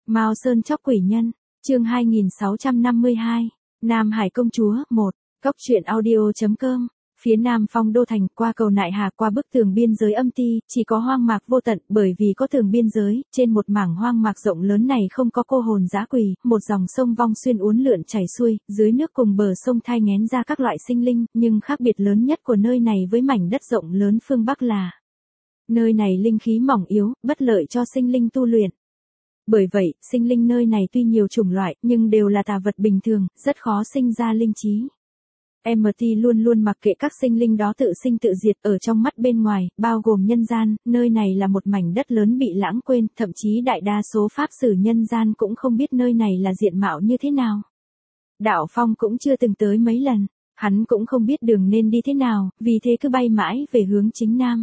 Mao Sơn chóc quỷ nhân, chương 2652, Nam Hải công chúa, 1, Cốc truyện audio.com, phía nam phong đô thành, qua cầu Nại Hà, qua bức tường biên giới âm ti, chỉ có hoang mạc vô tận, bởi vì có tường biên giới, trên một mảng hoang mạc rộng lớn này không có cô hồn dã quỷ, một dòng sông vong xuyên uốn lượn chảy xuôi, dưới nước cùng bờ sông thai nghén ra các loại sinh linh, nhưng khác biệt lớn nhất của nơi này với mảnh đất rộng lớn phương Bắc là nơi này linh khí mỏng yếu, bất lợi cho sinh linh tu luyện. Bởi vậy, sinh linh nơi này tuy nhiều chủng loại, nhưng đều là tà vật bình thường, rất khó sinh ra linh trí. MT luôn luôn mặc kệ các sinh linh đó tự sinh tự diệt ở trong mắt bên ngoài, bao gồm nhân gian, nơi này là một mảnh đất lớn bị lãng quên, thậm chí đại đa số pháp sử nhân gian cũng không biết nơi này là diện mạo như thế nào. Đạo Phong cũng chưa từng tới mấy lần, hắn cũng không biết đường nên đi thế nào, vì thế cứ bay mãi về hướng chính nam.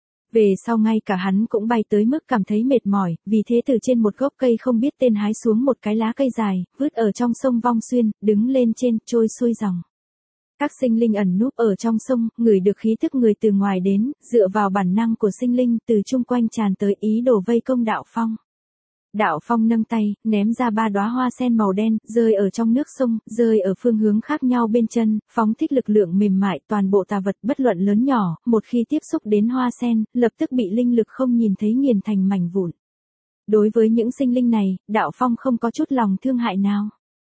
Về sau ngay cả hắn cũng bay tới mức cảm thấy mệt mỏi, vì thế từ trên một gốc cây không biết tên hái xuống một cái lá cây dài, vứt ở trong sông Vong Xuyên, đứng lên trên, trôi xuôi dòng. Các sinh linh ẩn núp ở trong sông, ngửi được khí thức người từ ngoài đến, dựa vào bản năng của sinh linh từ chung quanh tràn tới ý đồ vây công Đạo Phong. Đạo Phong nâng tay, ném ra 3 đóa hoa sen màu đen, rơi ở trong nước sông, rơi ở phương hướng khác nhau bên chân, phóng thích lực lượng mềm mại, toàn bộ tà vật bất luận lớn nhỏ, một khi tiếp xúc đến hoa sen, lập tức bị linh lực không nhìn thấy nghiền thành mảnh vụn. Đối với những sinh linh này, Đạo Phong không có chút lòng thương hại nào.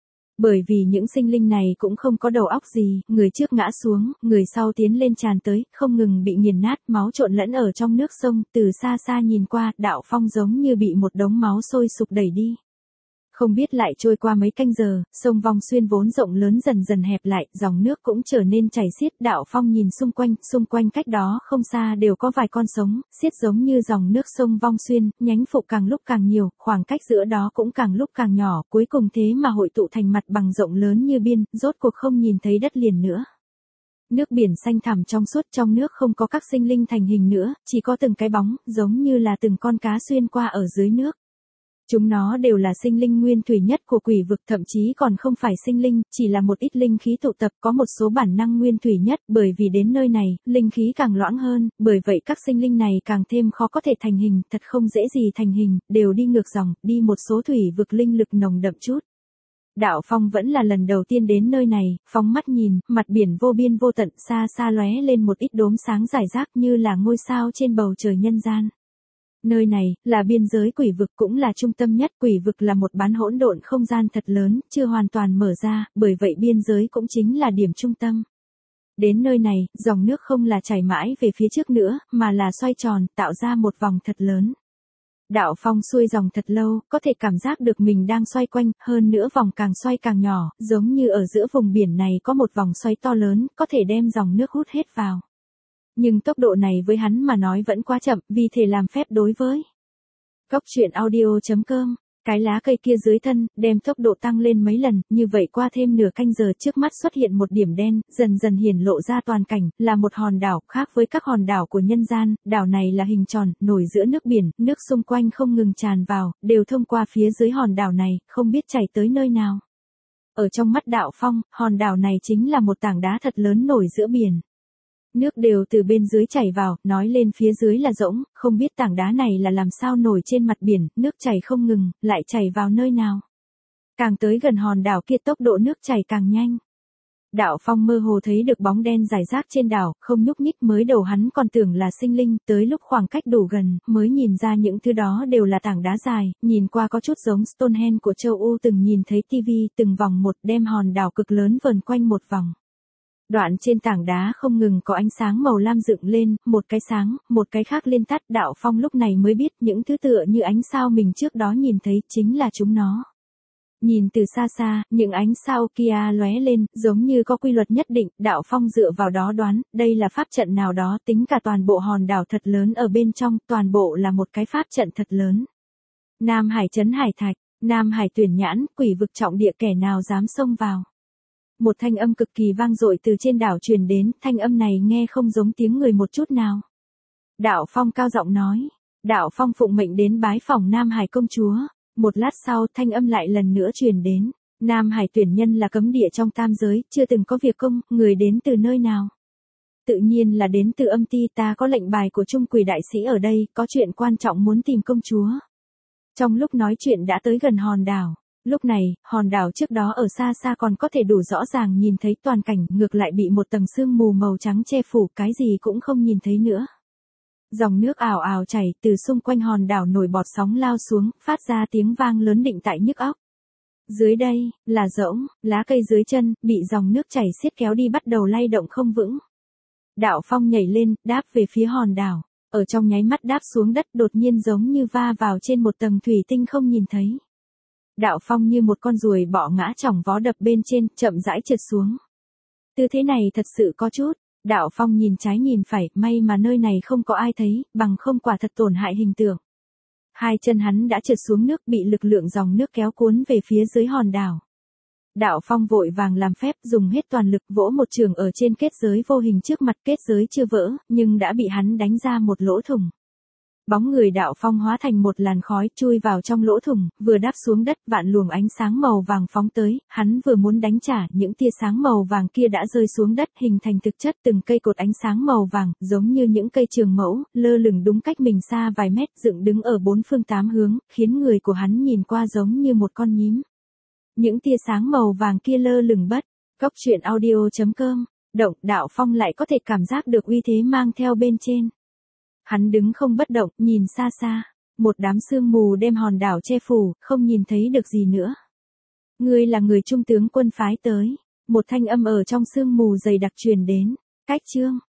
Bởi vì những sinh linh này cũng không có đầu óc gì, người trước ngã xuống, người sau tiến lên tràn tới, không ngừng bị nghiền nát, máu trộn lẫn ở trong nước sông, từ xa xa nhìn qua, Đạo Phong giống như bị một đống máu sôi sục đẩy đi. Không biết lại trôi qua mấy canh giờ, sông Vong Xuyên vốn rộng lớn dần dần hẹp lại, dòng nước cũng trở nên chảy xiết. Đạo Phong nhìn xung quanh cách đó không xa đều có vài con sống, xiết giống như dòng nước sông Vong Xuyên, nhánh phụ càng lúc càng nhiều, khoảng cách giữa đó cũng càng lúc càng nhỏ, cuối cùng thế mà hội tụ thành mặt bằng rộng lớn như biên, rốt cuộc không nhìn thấy đất liền nữa. Nước biển xanh thẳm trong suốt, trong nước không có các sinh linh thành hình nữa, chỉ có từng cái bóng, giống như là từng con cá xuyên qua ở dưới nước. Chúng nó đều là sinh linh nguyên thủy nhất của quỷ vực, thậm chí còn không phải sinh linh, chỉ là một ít linh khí tụ tập, có một số bản năng nguyên thủy nhất, bởi vì đến nơi này, linh khí càng loãng hơn, bởi vậy các sinh linh này càng thêm khó có thể thành hình, thật không dễ gì thành hình, đều đi ngược dòng, đi một số thủy vực linh lực nồng đậm chút. Đạo Phong vẫn là lần đầu tiên đến nơi này, phóng mắt nhìn, mặt biển vô biên vô tận, xa xa lóe lên một ít đốm sáng rải rác như là ngôi sao trên bầu trời nhân gian. Nơi này, là biên giới quỷ vực cũng là trung tâm nhất, quỷ vực là một bán hỗn độn không gian thật lớn, chưa hoàn toàn mở ra, bởi vậy biên giới cũng chính là điểm trung tâm. Đến nơi này, dòng nước không là chảy mãi về phía trước nữa, mà là xoay tròn, tạo ra một vòng thật lớn. Đạo Phong xuôi dòng thật lâu, có thể cảm giác được mình đang xoay quanh, hơn nữa vòng càng xoay càng nhỏ, giống như ở giữa vùng biển này có một vòng xoay to lớn, có thể đem dòng nước hút hết vào. Nhưng tốc độ này với hắn mà nói vẫn quá chậm, vì thể làm phép đối với Cốc truyện audio.com, cái lá cây kia dưới thân, đem tốc độ tăng lên mấy lần, như vậy qua thêm nửa canh giờ trước mắt xuất hiện một điểm đen, dần dần hiển lộ ra toàn cảnh, là một hòn đảo, khác với các hòn đảo của nhân gian, đảo này là hình tròn, nổi giữa nước biển, nước xung quanh không ngừng tràn vào, đều thông qua phía dưới hòn đảo này, không biết chảy tới nơi nào. Ở trong mắt Đạo Phong, hòn đảo này chính là một tảng đá thật lớn nổi giữa biển. Nước đều từ bên dưới chảy vào, nói lên phía dưới là rỗng, không biết tảng đá này là làm sao nổi trên mặt biển, nước chảy không ngừng, lại chảy vào nơi nào. Càng tới gần hòn đảo kia tốc độ nước chảy càng nhanh. Đạo Phong mơ hồ thấy được bóng đen rải rác trên đảo, không nhúc nhích, mới đầu hắn còn tưởng là sinh linh, tới lúc khoảng cách đủ gần, mới nhìn ra những thứ đó đều là tảng đá dài, nhìn qua có chút giống Stonehenge của châu Âu từng nhìn thấy TV, từng vòng một đem hòn đảo cực lớn vờn quanh một vòng. Đoạn trên tảng đá không ngừng có ánh sáng màu lam dựng lên, một cái sáng, một cái khác liên tắt. Đạo Phong lúc này mới biết những thứ tựa như ánh sao mình trước đó nhìn thấy chính là chúng nó. Nhìn từ xa xa, những ánh sao kia lóe lên, giống như có quy luật nhất định, Đạo Phong dựa vào đó đoán, đây là pháp trận nào đó, tính cả toàn bộ hòn đảo thật lớn ở bên trong, toàn bộ là một cái pháp trận thật lớn. Nam Hải trấn Hải Thạch, Nam Hải Tuyển Nhãn, quỷ vực trọng địa, kẻ nào dám xông vào. Một thanh âm cực kỳ vang dội từ trên đảo truyền đến, thanh âm này nghe không giống tiếng người một chút nào. Đạo Phong cao giọng nói, Đạo Phong phụng mệnh đến bái phỏng Nam Hải công chúa. Một lát sau, thanh âm lại lần nữa truyền đến, Nam Hải tuyển nhân là cấm địa trong tam giới, chưa từng có việc công, người đến từ nơi nào? Tự nhiên là đến từ âm ti, ta có lệnh bài của Trung Quỷ đại sĩ ở đây, có chuyện quan trọng muốn tìm công chúa. Trong lúc nói chuyện đã tới gần hòn đảo. Lúc này, hòn đảo trước đó ở xa xa còn có thể đủ rõ ràng nhìn thấy toàn cảnh, ngược lại bị một tầng sương mù màu trắng che phủ, cái gì cũng không nhìn thấy nữa. Dòng nước ào ào chảy từ xung quanh hòn đảo, nổi bọt sóng lao xuống, phát ra tiếng vang lớn định tại nhức óc. Dưới đây, là rỗng, lá cây dưới chân, bị dòng nước chảy xiết kéo đi bắt đầu lay động không vững. Đạo Phong nhảy lên, đáp về phía hòn đảo. Ở trong nháy mắt đáp xuống đất, đột nhiên giống như va vào trên một tầng thủy tinh không nhìn thấy. Đạo Phong như một con ruồi bọ ngã chỏng vó đập bên trên, chậm rãi trượt xuống. Tư thế này thật sự có chút. Đạo Phong nhìn trái nhìn phải, may mà nơi này không có ai thấy, bằng không quả thật tổn hại hình tượng. Hai chân hắn đã trượt xuống nước, bị lực lượng dòng nước kéo cuốn về phía dưới hòn đảo. Đạo Phong vội vàng làm phép, dùng hết toàn lực vỗ một trường ở trên kết giới vô hình trước mặt, kết giới chưa vỡ, nhưng đã bị hắn đánh ra một lỗ thủng. Bóng người Đạo Phong hóa thành một làn khói chui vào trong lỗ thủng, vừa đáp xuống đất, vạn luồng ánh sáng màu vàng phóng tới, hắn vừa muốn đánh trả, những tia sáng màu vàng kia đã rơi xuống đất, hình thành thực chất từng cây cột ánh sáng màu vàng, giống như những cây trường mẫu, lơ lửng đúng cách mình xa vài mét, dựng đứng ở bốn phương tám hướng, khiến người của hắn nhìn qua giống như một con nhím. Những tia sáng màu vàng kia lơ lửng bất. Góc truyện audio.com, động, Đạo Phong lại có thể cảm giác được uy thế mang theo bên trên. Hắn đứng không bất động, nhìn xa xa, một đám sương mù đem hòn đảo che phủ, không nhìn thấy được gì nữa. Ngươi là người trung tướng quân phái tới, một thanh âm ở trong sương mù dày đặc truyền đến. Cách chương